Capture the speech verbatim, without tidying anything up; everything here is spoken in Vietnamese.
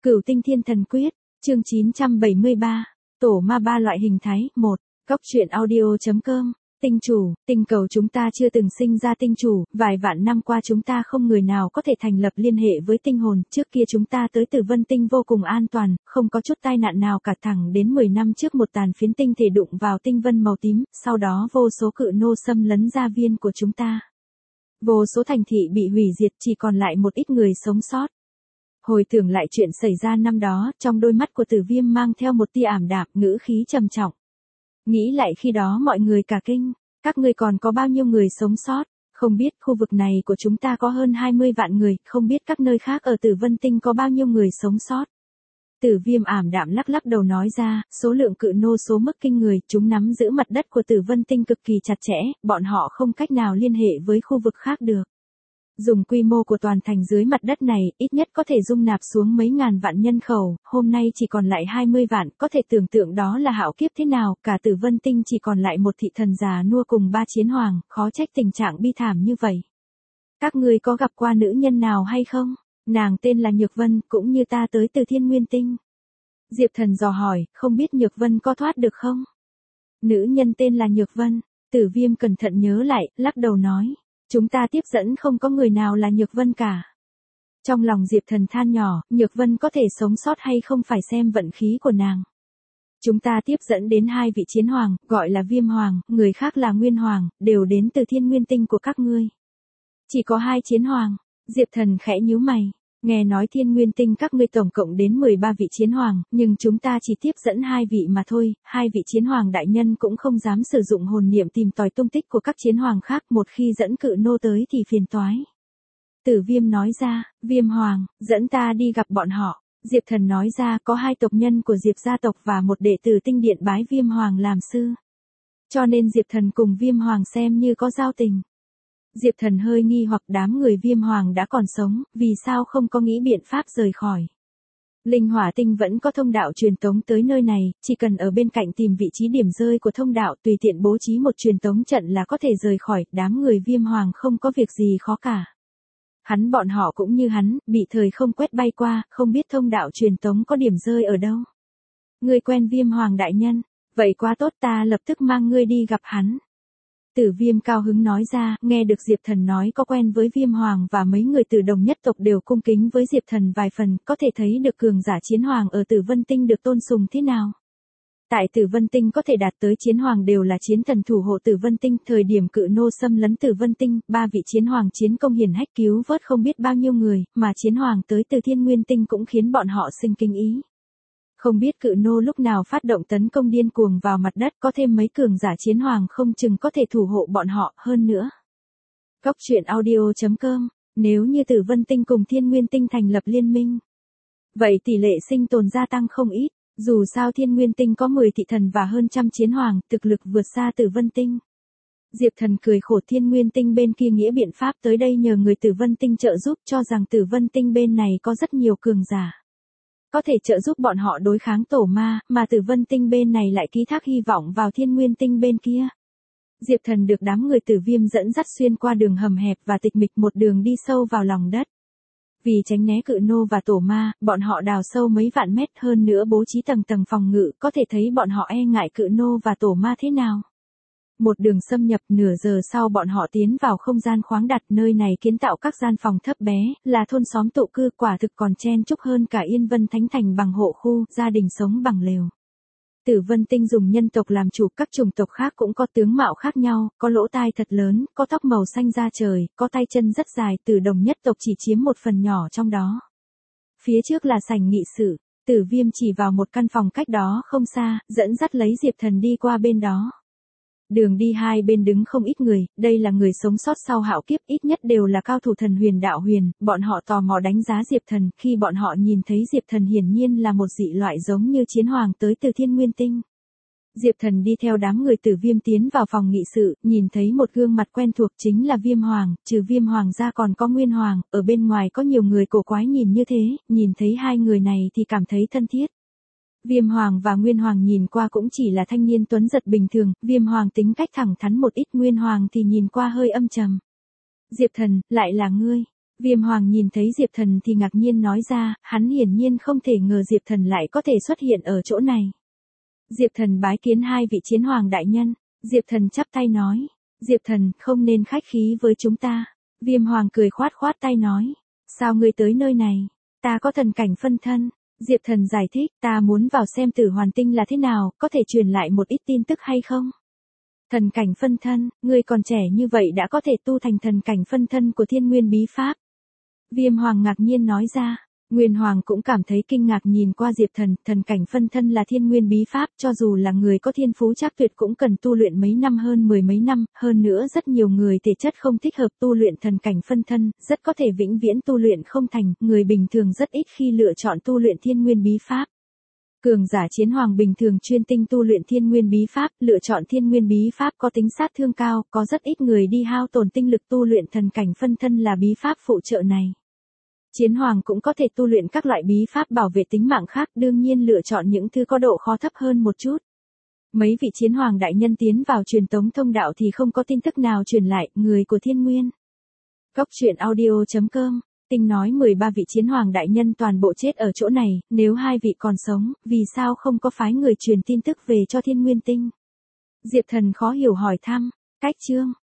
Cửu Tinh Thiên Thần Quyết, chương chín trăm bảy mươi ba, Tổ Ma ba loại hình thái, một. Góc truyện audio.com, tinh chủ, tinh cầu chúng ta chưa từng sinh ra tinh chủ, vài vạn năm qua chúng ta không người nào có thể thành lập liên hệ với tinh hồn, trước kia chúng ta tới Tử Vân Tinh vô cùng an toàn, không có chút tai nạn nào cả, thẳng đến mười năm trước một tàn phiến tinh thể đụng vào tinh vân màu tím, sau đó vô số cự nô xâm lấn gia viên của chúng ta. Vô số thành thị bị hủy diệt, chỉ còn lại một ít người sống sót. Hồi tưởng lại chuyện xảy ra năm đó, trong đôi mắt của Tử Viêm mang theo một tia ảm đạm, ngữ khí trầm trọng. Nghĩ lại khi đó mọi người cả kinh, các ngươi còn có bao nhiêu người sống sót, không biết khu vực này của chúng ta có hơn hai mươi vạn người, không biết các nơi khác ở Tử Vân Tinh có bao nhiêu người sống sót. Tử Viêm ảm đạm lắc lắc đầu nói ra, số lượng cự nô số mức kinh người, chúng nắm giữ mặt đất của Tử Vân Tinh cực kỳ chặt chẽ, bọn họ không cách nào liên hệ với khu vực khác được. Dùng quy mô của toàn thành dưới mặt đất này, ít nhất có thể dung nạp xuống mấy ngàn vạn nhân khẩu, hôm nay chỉ còn lại hai mươi vạn, có thể tưởng tượng đó là hạo kiếp thế nào, cả Tử Vân Tinh chỉ còn lại một thị thần già nua cùng ba chiến hoàng, khó trách tình trạng bi thảm như vậy. Các ngươi có gặp qua nữ nhân nào hay không? Nàng tên là Nhược Vân, cũng như ta tới từ Thiên Nguyên Tinh. Diệp Thần dò hỏi, không biết Nhược Vân có thoát được không? Nữ nhân tên là Nhược Vân, Tử Viêm cẩn thận nhớ lại, lắc đầu nói. Chúng ta tiếp dẫn không có người nào là Nhược Vân cả. Trong lòng Diệp Thần than nhỏ, Nhược Vân có thể sống sót hay không phải xem vận khí của nàng. Chúng ta tiếp dẫn đến hai vị chiến hoàng, gọi là Viêm Hoàng, người khác là Nguyên Hoàng, đều đến từ Thiên Nguyên Tinh của các ngươi. Chỉ có hai chiến hoàng, Diệp Thần khẽ nhíu mày. Nghe nói Thiên Nguyên Tinh các ngươi tổng cộng đến mười ba vị chiến hoàng, nhưng chúng ta chỉ tiếp dẫn hai vị mà thôi, hai vị chiến hoàng đại nhân cũng không dám sử dụng hồn niệm tìm tòi tung tích của các chiến hoàng khác, một khi dẫn cự nô tới thì phiền toái. Tử Viêm nói ra, Viêm Hoàng, dẫn ta đi gặp bọn họ. Diệp Thần nói ra, có hai tộc nhân của Diệp gia tộc và một đệ tử tinh điện bái Viêm Hoàng làm sư. Cho nên Diệp Thần cùng Viêm Hoàng xem như có giao tình. Diệp Thần hơi nghi hoặc đám người Viêm Hoàng đã còn sống, vì sao không có nghĩ biện pháp rời khỏi. Linh Hỏa Tinh vẫn có thông đạo truyền tống tới nơi này, chỉ cần ở bên cạnh tìm vị trí điểm rơi của thông đạo, tùy tiện bố trí một truyền tống trận là có thể rời khỏi, đám người Viêm Hoàng không có việc gì khó cả. Hắn bọn họ cũng như hắn, bị thời không quét bay qua, không biết thông đạo truyền tống có điểm rơi ở đâu. Ngươi quen Viêm Hoàng đại nhân, vậy quá tốt, ta lập tức mang ngươi đi gặp hắn. Tử Viêm cao hứng nói ra, nghe được Diệp Thần nói có quen với Viêm Hoàng và mấy người từ đồng nhất tộc đều cung kính với Diệp Thần vài phần, có thể thấy được cường giả chiến hoàng ở Tử Vân Tinh được tôn sùng thế nào. Tại Tử Vân Tinh có thể đạt tới chiến hoàng đều là chiến thần thủ hộ Tử Vân Tinh, thời điểm cự nô xâm lấn Tử Vân Tinh, ba vị chiến hoàng chiến công hiển hách cứu vớt không biết bao nhiêu người, mà chiến hoàng tới từ Thiên Nguyên Tinh cũng khiến bọn họ sinh kinh ý. Không biết cự nô lúc nào phát động tấn công điên cuồng vào mặt đất, có thêm mấy cường giả chiến hoàng không chừng có thể thủ hộ bọn họ hơn nữa. Góc truyện audio.com, nếu như Tử Vân Tinh cùng Thiên Nguyên Tinh thành lập liên minh, vậy tỷ lệ sinh tồn gia tăng không ít, dù sao Thiên Nguyên Tinh có mười thị thần và hơn trăm chiến hoàng, thực lực vượt xa Tử Vân Tinh. Diệp Thần cười khổ, Thiên Nguyên Tinh bên kia nghĩa biện pháp tới đây nhờ người Tử Vân Tinh trợ giúp, cho rằng Tử Vân Tinh bên này có rất nhiều cường giả. Có thể trợ giúp bọn họ đối kháng tổ ma, mà Tử Vân Tinh bên này lại ký thác hy vọng vào Thiên Nguyên Tinh bên kia. Diệp Thần được đám người Tử Viêm dẫn dắt xuyên qua đường hầm hẹp và tịch mịch, một đường đi sâu vào lòng đất. Vì tránh né cự nô và tổ ma, bọn họ đào sâu mấy vạn mét, hơn nữa bố trí tầng tầng phòng ngự, có thể thấy bọn họ e ngại cự nô và tổ ma thế nào. Một đường xâm nhập, nửa giờ sau bọn họ tiến vào không gian khoáng đạt, nơi này kiến tạo các gian phòng thấp bé, là thôn xóm tụ cư, quả thực còn chen chúc hơn cả Yên Vân Thánh Thành bằng hộ khu, gia đình sống bằng lều. Tử Vân Tinh dùng nhân tộc làm chủ, các chủng tộc khác cũng có tướng mạo khác nhau, có lỗ tai thật lớn, có tóc màu xanh da trời, có tay chân rất dài, Tử Đồng nhất tộc chỉ chiếm một phần nhỏ trong đó. Phía trước là sảnh nghị sự, Tử Viêm chỉ vào một căn phòng cách đó không xa, dẫn dắt lấy Diệp Thần đi qua bên đó. Đường đi hai bên đứng không ít người, đây là người sống sót sau hạo kiếp, ít nhất đều là cao thủ thần huyền đạo huyền, bọn họ tò mò đánh giá Diệp Thần, khi bọn họ nhìn thấy Diệp Thần hiển nhiên là một dị loại giống như chiến hoàng tới từ Thiên Nguyên Tinh. Diệp Thần đi theo đám người Tử Viêm tiến vào phòng nghị sự, nhìn thấy một gương mặt quen thuộc chính là Viêm Hoàng, trừ Viêm Hoàng ra còn có Nguyên Hoàng, ở bên ngoài có nhiều người cổ quái nhìn như thế, nhìn thấy hai người này thì cảm thấy thân thiết. Viêm Hoàng và Nguyên Hoàng nhìn qua cũng chỉ là thanh niên tuấn giật bình thường, Viêm Hoàng tính cách thẳng thắn một ít, Nguyên Hoàng thì nhìn qua hơi âm trầm. Diệp Thần, lại là ngươi. Viêm Hoàng nhìn thấy Diệp Thần thì ngạc nhiên nói ra, hắn hiển nhiên không thể ngờ Diệp Thần lại có thể xuất hiện ở chỗ này. Diệp Thần bái kiến hai vị chiến hoàng đại nhân. Diệp Thần chắp tay nói. Diệp Thần, không nên khách khí với chúng ta. Viêm Hoàng cười khoát khoát tay nói. Sao ngươi tới nơi này? Ta có thần cảnh phân thân. Diệp Thần giải thích, ta muốn vào xem Tử Hoàn Tinh là thế nào, có thể truyền lại một ít tin tức hay không? Thần cảnh phân thân, ngươi còn trẻ như vậy đã có thể tu thành thần cảnh phân thân của Thiên Nguyên Bí Pháp. Viêm Hoàng ngạc nhiên nói ra. Nguyên Hoàng cũng cảm thấy kinh ngạc nhìn qua Diệp Thần, thần cảnh phân thân là Thiên Nguyên Bí Pháp, cho dù là người có thiên phú chắc tuyệt cũng cần tu luyện mấy năm hơn mười mấy năm, hơn nữa rất nhiều người thể chất không thích hợp tu luyện thần cảnh phân thân, rất có thể vĩnh viễn tu luyện không thành, người bình thường rất ít khi lựa chọn tu luyện Thiên Nguyên Bí Pháp. Cường giả chiến hoàng bình thường chuyên tinh tu luyện Thiên Nguyên Bí Pháp, lựa chọn Thiên Nguyên Bí Pháp có tính sát thương cao, có rất ít người đi hao tổn tinh lực tu luyện thần cảnh phân thân là bí pháp phụ trợ này. Chiến hoàng cũng có thể tu luyện các loại bí pháp bảo vệ tính mạng khác, đương nhiên lựa chọn những thứ có độ khó thấp hơn một chút. Mấy vị chiến hoàng đại nhân tiến vào truyền tống thông đạo thì không có tin tức nào truyền lại, người của Thiên Nguyên. Cốc truyện audio chấm com, Tinh nói mười ba vị chiến hoàng đại nhân toàn bộ chết ở chỗ này, nếu hai vị còn sống, vì sao không có phái người truyền tin tức về cho Thiên Nguyên Tinh? Diệp Thần khó hiểu hỏi thăm, cách chương,